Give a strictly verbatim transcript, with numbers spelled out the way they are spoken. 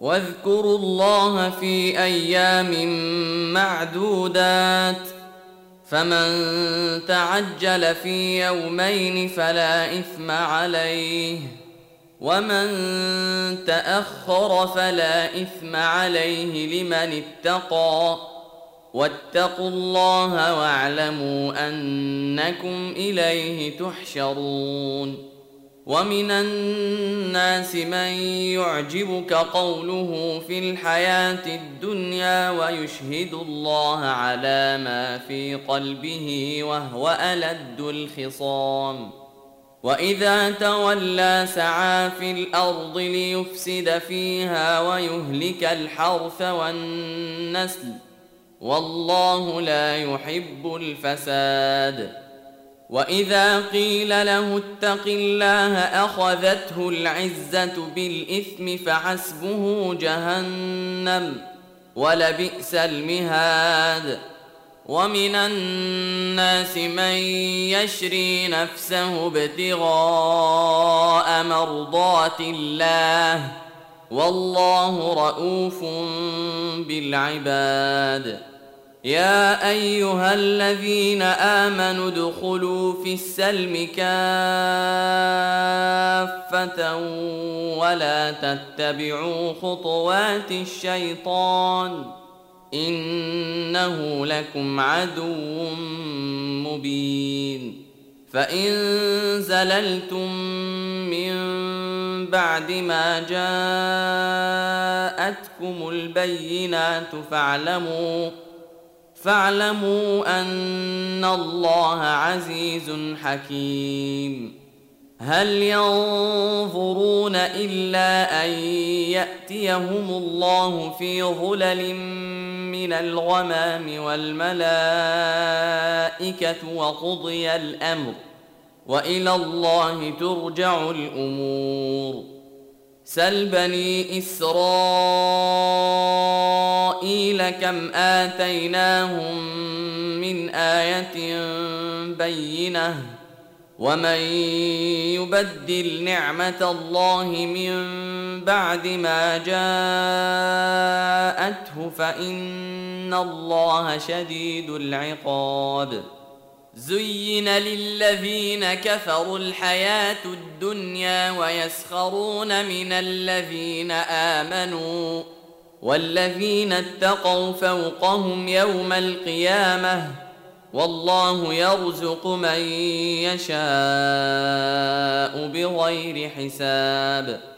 واذكروا الله في أيام معدودات فمن تعجل في يومين فلا إثم عليه ومن تأخر فلا إثم عليه لمن اتقى واتقوا الله واعلموا أنكم إليه تحشرون. ومن الناس من يعجبك قوله في الحياة الدنيا ويشهد الله على ما في قلبه وهو ألد الخصام وإذا تولى سعى في الأرض ليفسد فيها ويهلك الحرث والنسل والله لا يحب الفساد. وإذا قيل له اتق الله أخذته العزة بالإثم فحسبه جهنم ولبئس المهاد. ومن الناس من يشري نفسه ابتغاء مرضات الله والله رؤوف بالعباد. يا أيها الذين آمنوا ادخلوا في السلم كافة ولا تتبعوا خطوات الشيطان إنه لكم عدو مبين. فإن زللتم من بعد ما جاءتكم البينات فاعلموا فاعلموا أن الله عزيز حكيم. هل ينظرون إلا أن يأتيهم الله في ظلل من الغمام والملائكة وقضي الأمر وإلى الله ترجع الأمور. سل بني إسرائيل كم آتيناهم من آية بينة ومن يبدل نعمة الله من بعد ما جاءته فإن الله شديد العقاب. زين للذين كفروا الحياة الدنيا ويسخرون من الذين آمنوا والذين اتقوا فوقهم يوم القيامة والله يرزق من يشاء بغير حساب.